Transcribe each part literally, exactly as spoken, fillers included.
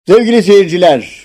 Sevgili seyirciler,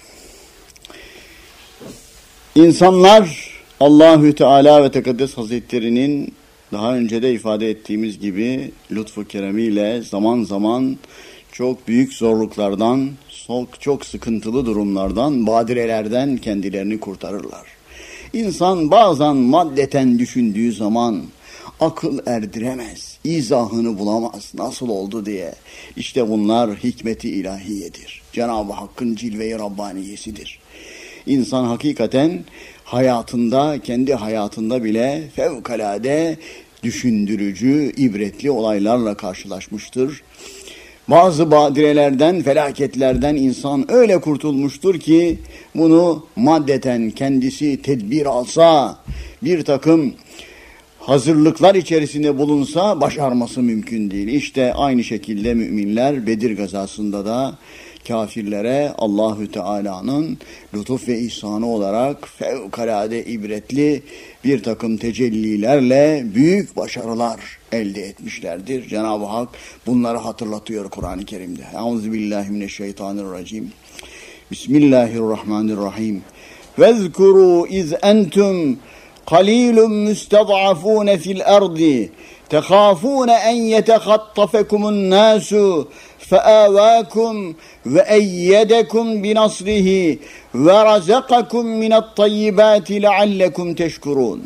insanlar Allahü Teala ve Tekaddes Hazretleri'nin daha önce de ifade ettiğimiz gibi lütfu keremiyle zaman zaman çok büyük zorluklardan, çok, çok sıkıntılı durumlardan, badirelerden kendilerini kurtarırlar. İnsan bazen maddeten düşündüğü zaman akıl erdiremez, izahını bulamaz nasıl oldu diye. İşte bunlar hikmeti ilahiyedir. Cenab-ı Hakk'ın cilve-i Rabbaniyesidir. İnsan hakikaten hayatında, kendi hayatında bile fevkalade düşündürücü, ibretli olaylarla karşılaşmıştır. Bazı badirelerden, felaketlerden insan öyle kurtulmuştur ki bunu maddeten kendisi tedbir alsa, bir takım hazırlıklar içerisinde bulunsa başarması mümkün değil. İşte aynı şekilde müminler Bedir gazasında da kafirlere Allahü Teala'nın lütuf ve ihsanı olarak fevkalade ibretli bir takım tecellilerle büyük başarılar elde etmişlerdir. Cenab-ı Hak bunları hatırlatıyor Kur'an-ı Kerim'de. Euzubillahimineşşeytanirracim. Bismillahirrahmanirrahim. Vezkuru iz entum qalilun mustad'afun fil ardi tehafun en yetehattafakumun nasu فآواكم وأيدكم بنصره ورزقكم من الطيبات لعلكم تشكرون.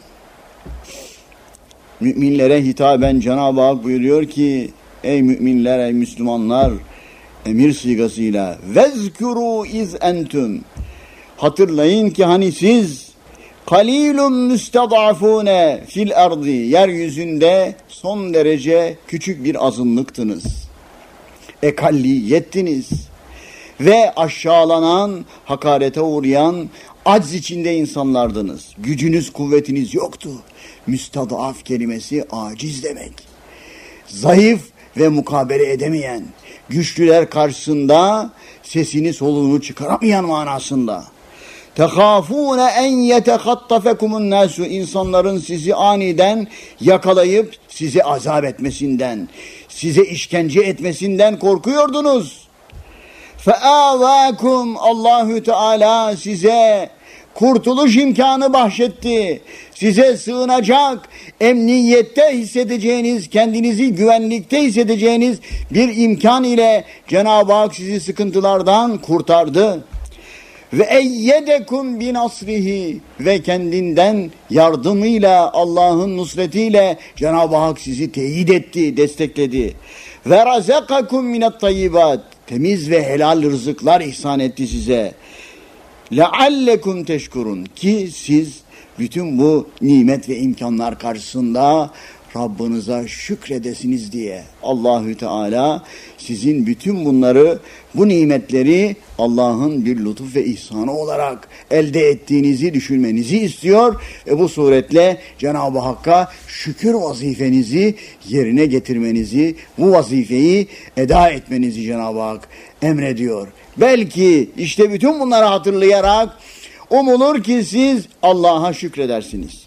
Müminlere hitaben Cenab-ı Hak buyuruyor ki ey müminler, ey Müslümanlar, emir sigasıyla vezkuru iz entum, hatırlayın ki hani siz kalilun müstad'afune fil ardi, yeryüzünde son derece küçük bir azınlıktınız. Ekalliyettiniz ve aşağılanan, hakarete uğrayan, acz içinde insanlardınız. Gücünüz, kuvvetiniz yoktu. Müstadaf kelimesi aciz demek. Zayıf ve mukabele edemeyen, güçlüler karşısında sesini soluğunu çıkaramayan manasında. Tehafûne en yetehattafekumun nasu, insanların sizi aniden yakalayıp sizi azap etmesinden, size işkence etmesinden korkuyordunuz. Feâvâkum, Allahü Teala size kurtuluş imkanı bahşetti. Size sığınacak, emniyette hissedeceğiniz, kendinizi güvenlikte hissedeceğiniz bir imkan ile Cenab-ı Hak sizi sıkıntılardan kurtardı. Ve eyyedekum binasrihi, ve kendinden yardımıyla, Allah'ın nusretiyle Cenab-ı Hak sizi teyit etti, destekledi. Ve razakakum minet tayyibat, temiz ve helal rızıklar ihsan etti size. Leallekum teşkurun, ki siz bütün bu nimet ve imkanlar karşısında Rabbinize şükredesiniz diye. Allahü Teala sizin bütün bunları, bu nimetleri Allah'ın bir lütuf ve ihsanı olarak elde ettiğinizi düşünmenizi istiyor. E bu suretle Cenab-ı Hakk'a şükür vazifenizi yerine getirmenizi, bu vazifeyi eda etmenizi Cenab-ı Hak emrediyor. Belki işte bütün bunları hatırlayarak umulur ki siz Allah'a şükredersiniz.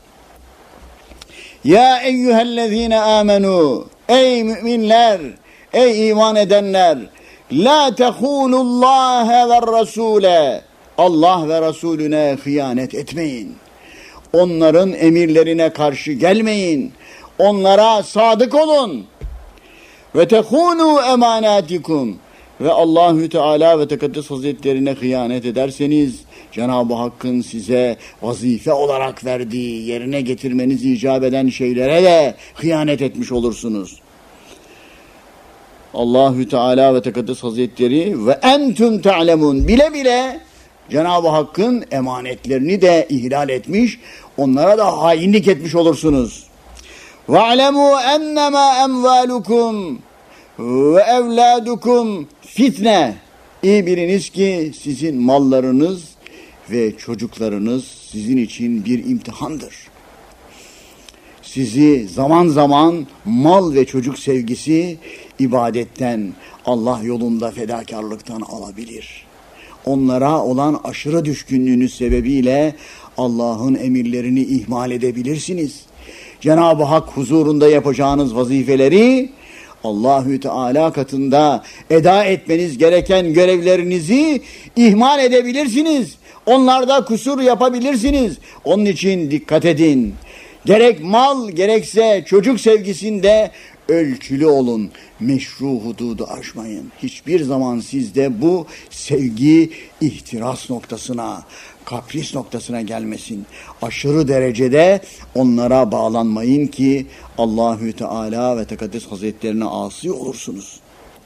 Ya eyyühellezine amenu, ey müminler, ey iman edenler, la tehunullâhe ve rasûle, Allah ve Resulüne hıyanet etmeyin. Onların emirlerine karşı gelmeyin. Onlara sadık olun. Ve tehunu emanatikum, ve Allahü Teala ve Tekaddes Hazretlerine hıyanet ederseniz Cenab-ı Hakk'ın size vazife olarak verdiği, yerine getirmeniz icap eden şeylere de hıyanet etmiş olursunuz. Allahü Teala ve Tekaddes Hazretleri ve entüm ta'lemun, bile bile Cenab-ı Hakk'ın emanetlerini de ihlal etmiş, onlara da hainlik etmiş olursunuz. Ve alemu ennemâ emvâlukum ve evlâdukum fitne. İyi biliniz ki sizin mallarınız ve çocuklarınız sizin için bir imtihandır. Sizi zaman zaman mal ve çocuk sevgisi ibadetten, Allah yolunda fedakarlıktan alabilir. Onlara olan aşırı düşkünlüğünüz sebebiyle Allah'ın emirlerini ihmal edebilirsiniz. Cenab-ı Hak huzurunda yapacağınız vazifeleri Allahü Teala katında eda etmeniz gereken görevlerinizi ihmal edebilirsiniz. Onlarda kusur yapabilirsiniz. Onun için dikkat edin. Gerek mal gerekse çocuk sevgisinde ölçülü olun. Meşru hududu aşmayın. Hiçbir zaman sizde bu sevgi ihtiras noktasına, kapris noktasına gelmesin. Aşırı derecede onlara bağlanmayın ki Allahü Teala ve Tekaddes Hazretlerine asi olursunuz.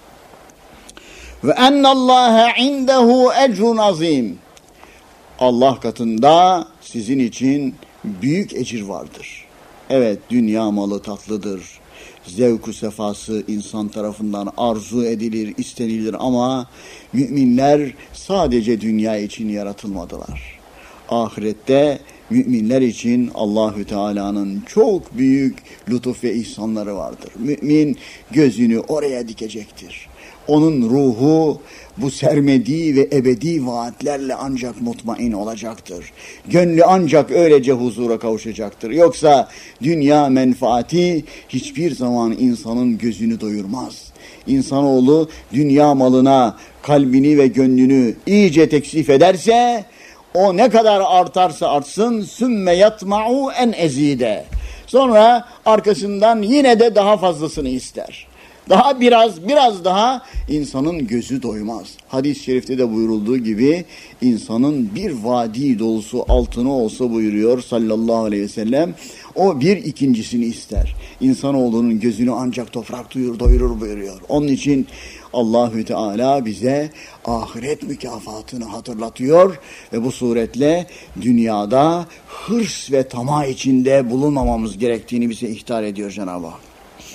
Ve ennallâhe indehu ecrun azim. Allah katında sizin için büyük ecir vardır. Evet, dünya malı tatlıdır. Zevk-ü sefası insan tarafından arzu edilir, istenilir ama müminler sadece dünya için yaratılmadılar. Ahirette müminler için Allahü Teala'nın çok büyük lütuf ve ihsanları vardır. Mümin gözünü oraya dikecektir. Onun ruhu bu sermedi ve ebedi vaatlerle ancak mutmain olacaktır. Gönlü ancak öylece huzura kavuşacaktır. Yoksa dünya menfaati hiçbir zaman insanın gözünü doyurmaz. İnsanoğlu dünya malına kalbini ve gönlünü iyice teksif ederse, o ne kadar artarsa artsın sümme yatma'u en ezide. Sonra arkasından yine de daha fazlasını ister. Daha biraz, biraz daha insanın gözü doymaz. Hadis-i şerifte de buyurulduğu gibi insanın bir vadi dolusu altını olsa buyuruyor sallallahu aleyhi ve sellem, o bir ikincisini ister. İnsanoğlunun gözünü ancak toprak duyur, doyurur buyuruyor. Onun için Allahü Teala bize ahiret mükafatını hatırlatıyor ve bu suretle dünyada hırs ve tamah içinde bulunmamamız gerektiğini bize ihtar ediyor Cenab-ı Hak.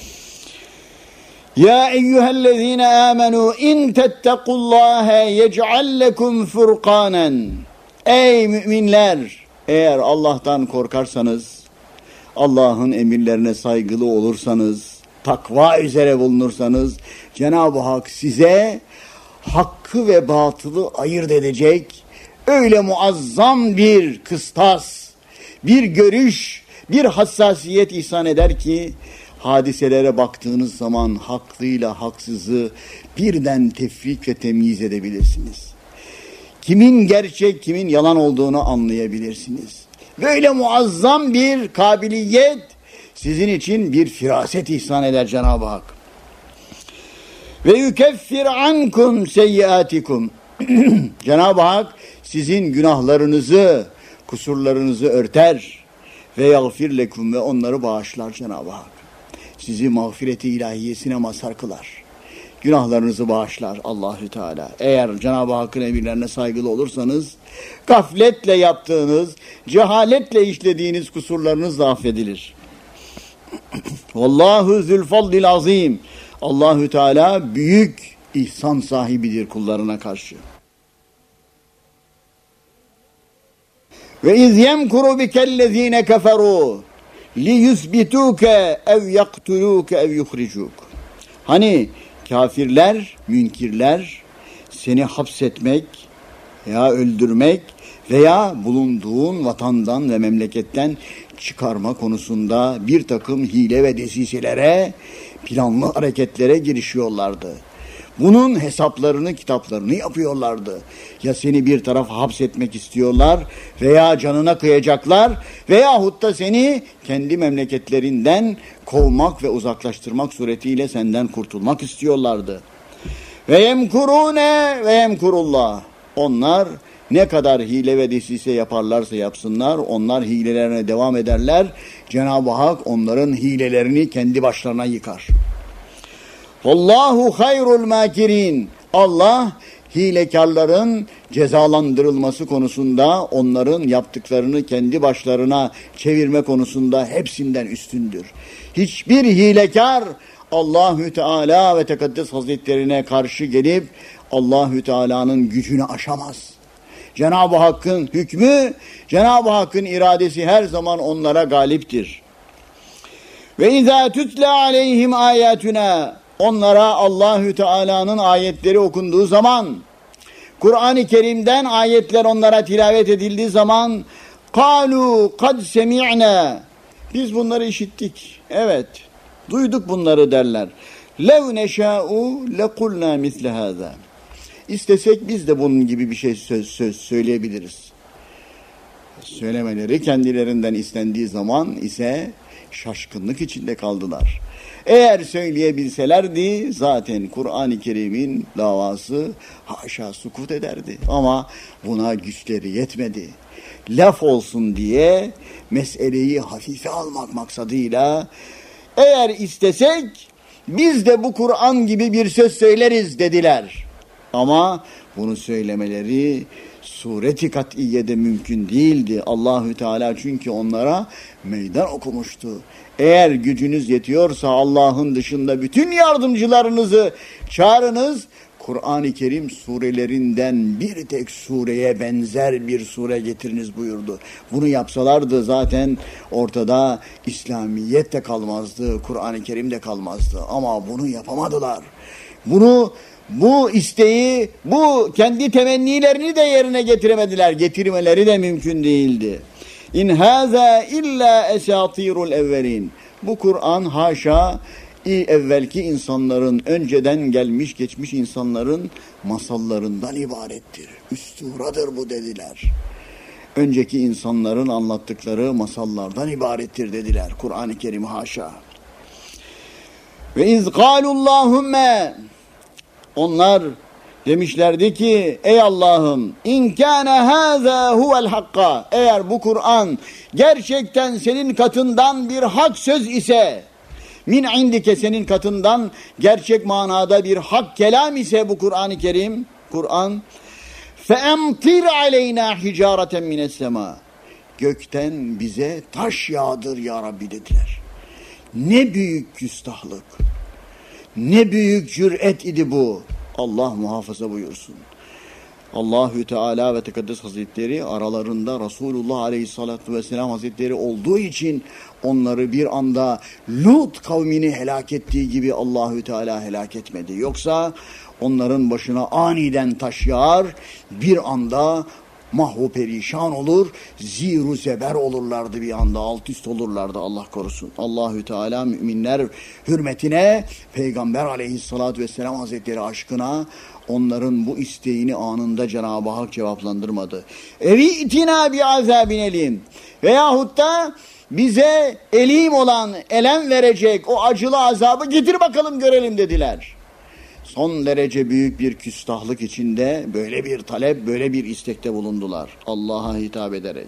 Ya eyyühellezine amenu in tettequllâhe yec'al lekum furqanen. Ey müminler, eğer Allah'tan korkarsanız, Allah'ın emirlerine saygılı olursanız, takva üzere bulunursanız, Cenab-ı Hak size hakkı ve batılı ayırt edecek öyle muazzam bir kıstas, bir görüş, bir hassasiyet ihsan eder ki, hadiselere baktığınız zaman haklıyla haksızı birden tefrik ve temyiz edebilirsiniz. Kimin gerçek, kimin yalan olduğunu anlayabilirsiniz. Böyle muazzam bir kabiliyet sizin için bir firaset ihsan eder Cenab-ı Hak. Ve yukeffir ankum seyyiatikum. Cenab-ı Hak sizin günahlarınızı, kusurlarınızı örter ve yagfir lekum ve onları bağışlar Cenab-ı Hak. Sizi mağfireti ilahiyesine mazhar kılar. Günahlarınızı bağışlar Allahü Teala. Eğer Cenab-ı Hakk'ın emirlerine saygılı olursanız, gafletle yaptığınız, cehaletle işlediğiniz kusurlarınız da affedilir. Vallahu zülfadlil azim. Allahü Teala büyük ihsan sahibidir kullarına karşı. Ve iz yemkuru bikellezine keferu liyusbituke ev yaktuluke ev yuhricuk. Hani kafirler, münkirler seni hapsetmek veya öldürmek veya bulunduğun vatandan ve memleketten çıkarma konusunda bir takım hile ve desiselere, planlı hareketlere girişiyorlardı. Bunun hesaplarını, kitaplarını yapıyorlardı. Ya seni bir tarafa hapsetmek istiyorlar veya canına kıyacaklar veyahut da seni kendi memleketlerinden kovmak ve uzaklaştırmak suretiyle senden kurtulmak istiyorlardı. Ve yemkurune ve yemkurullah. Onlar ne kadar hile ve desise yaparlarsa yapsınlar, onlar hilelerine devam ederler. Cenab-ı Hak onların hilelerini kendi başlarına yıkar. Vallahu hayrul makirin. Allah hilekarların cezalandırılması konusunda, onların yaptıklarını kendi başlarına çevirme konusunda hepsinden üstündür. Hiçbir hilekar Allahü Teala ve Tekaddes Hazretlerine karşı gelip Allahü Teala'nın gücünü aşamaz. Cenab-ı Hakk'ın hükmü, Cenab-ı Hakk'ın iradesi her zaman onlara galiptir. Ve izâ tutle aleyhim âyâtuna. Onlara Allahü Teala'nın ayetleri okunduğu zaman, Kur'an-ı Kerim'den ayetler onlara tilavet edildiği zaman, قَالُوا قَدْ سَمِعْنَا. Biz bunları işittik. Evet, duyduk bunları derler. lev neşâ'u lekulnâ misle hâzâ. İstesek biz de bunun gibi bir şey söz, söz söyleyebiliriz. Söylemeleri kendilerinden istendiği zaman ise şaşkınlık içinde kaldılar. Eğer söyleyebilselerdi zaten Kur'an-ı Kerim'in davası haşa sukut ederdi. Ama buna güçleri yetmedi. Laf olsun diye meseleyi hafife almak maksadıyla eğer istesek biz de bu Kur'an gibi bir söz söyleriz dediler. Ama bunu söylemeleri sureti kat'iyede mümkün değildi. Allahü Teala çünkü onlara meydan okumuştu. Eğer gücünüz yetiyorsa Allah'ın dışında bütün yardımcılarınızı çağırınız. Kur'an-ı Kerim surelerinden bir tek sureye benzer bir sure getiriniz buyurdu. Bunu yapsalardı zaten ortada İslamiyet de kalmazdı, Kur'an-ı Kerim de kalmazdı. Ama bunu yapamadılar. Bunu Bu isteği, bu kendi temennilerini de yerine getiremediler. Getirmeleri de mümkün değildi. İn hâzâ illâ esâtîrul evvelin. Bu Kur'an haşa evvelki insanların, önceden gelmiş geçmiş insanların masallarından ibarettir. Üsturadır bu dediler. Önceki insanların anlattıkları masallardan ibarettir dediler. Kur'an-ı Kerim haşa. Ve iz kâlullâhumme. Onlar demişlerdi ki ey Allah'ım in kâne hâzâ huvel hakka, eğer bu Kur'an gerçekten senin katından bir hak söz ise, min indike senin katından gerçek manada bir hak kelam ise bu Kur'an-ı Kerim, Kur'an fe emtir aleyna hicareten mines sema, gökten bize taş yağdır ya Rabbi dediler. Ne büyük küstahlık, ne büyük cüret idi bu. Allah muhafaza buyursun. Allahü Teala ve Tekaddes Hazretleri aralarında Resulullah Aleyhissalatu Vesselam Hazretleri olduğu için onları bir anda Lut kavmini helak ettiği gibi Allahü Teala helak etmedi. Yoksa onların başına aniden taş yağar, bir anda mahvu perişan olur, ziru zeber olurlardı, bir anda alt üst olurlardı, Allah korusun. Allahü Teala müminler hürmetine, Peygamber Aleyhissalatü Vesselam Hazretleri aşkına onların bu isteğini anında Cenab-ı Hak cevaplandırmadı. Evi itina bi azabin elim, veyahut da bize elim olan, elem verecek o acılı azabı getir bakalım görelim dediler. Son derece büyük bir küstahlık içinde böyle bir talep, böyle bir istekte bulundular Allah'a hitap ederek.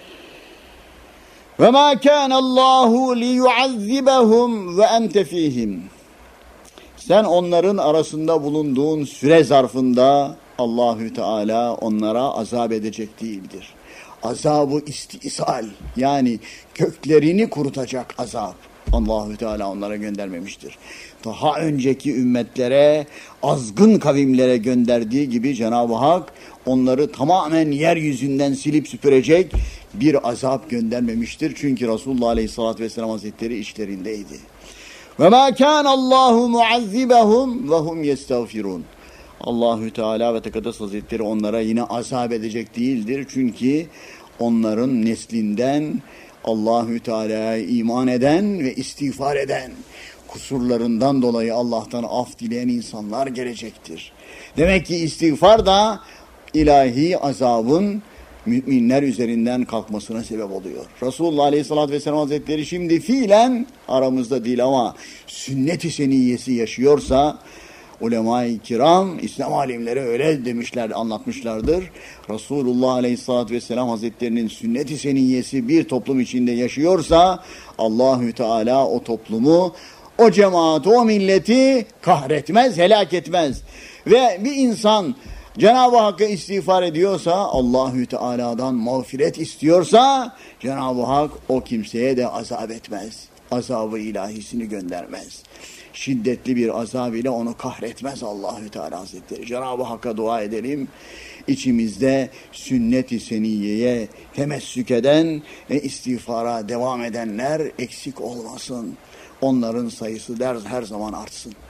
Ve ma kana Allahu li yuazzibahum ve ente fihim. Sen onların arasında bulunduğun süre zarfında Allahü Teala onlara azap edecek değildir. Azabı istisal, yani köklerini kurutacak azap Allahü Teala onlara göndermemiştir. Daha önceki ümmetlere, azgın kavimlere gönderdiği gibi Cenab-ı Hak onları tamamen yeryüzünden silip süpürecek bir azap göndermemiştir. Çünkü Resulullah Aleyhisselatü Vesselam Hazretleri içlerindeydi. Ve mâ kânallâhu muazzibahum ve hum yestağfirûn. Allahü Teala ve Tekaddes Hazretleri onlara yine azap edecek değildir. Çünkü onların neslinden Allahü Teala'ya iman eden ve istiğfar eden, kusurlarından dolayı Allah'tan af dileyen insanlar gelecektir. Demek ki istiğfar da ilahi azabın müminler üzerinden kalkmasına sebep oluyor. Resulullah Aleyhisselatü Vesselam Hazretleri şimdi fiilen aramızda değil ama sünnet-i seniyyesi yaşıyorsa, ulema-i kiram, İslam alimleri öyle demişler, anlatmışlardır. Resulullah Aleyhisselatü Vesselam Hazretlerinin sünnet-i seniyyesi bir toplum içinde yaşıyorsa, Allahü Teala o toplumu, o cemaati, o milleti kahretmez, helak etmez. Ve bir insan Cenab-ı Hakk'a istiğfar ediyorsa, Allahü Teala'dan mağfiret istiyorsa, Cenab-ı Hak o kimseye de azap etmez. Azabı ilahisini göndermez. Şiddetli bir azab ile onu kahretmez Allahü Teala Hazretleri. Cenab-ı Hakk'a dua edelim. İçimizde sünnet-i seniyyeye temessük eden ve istiğfara devam edenler eksik olmasın. Onların sayısı der, her zaman artsın.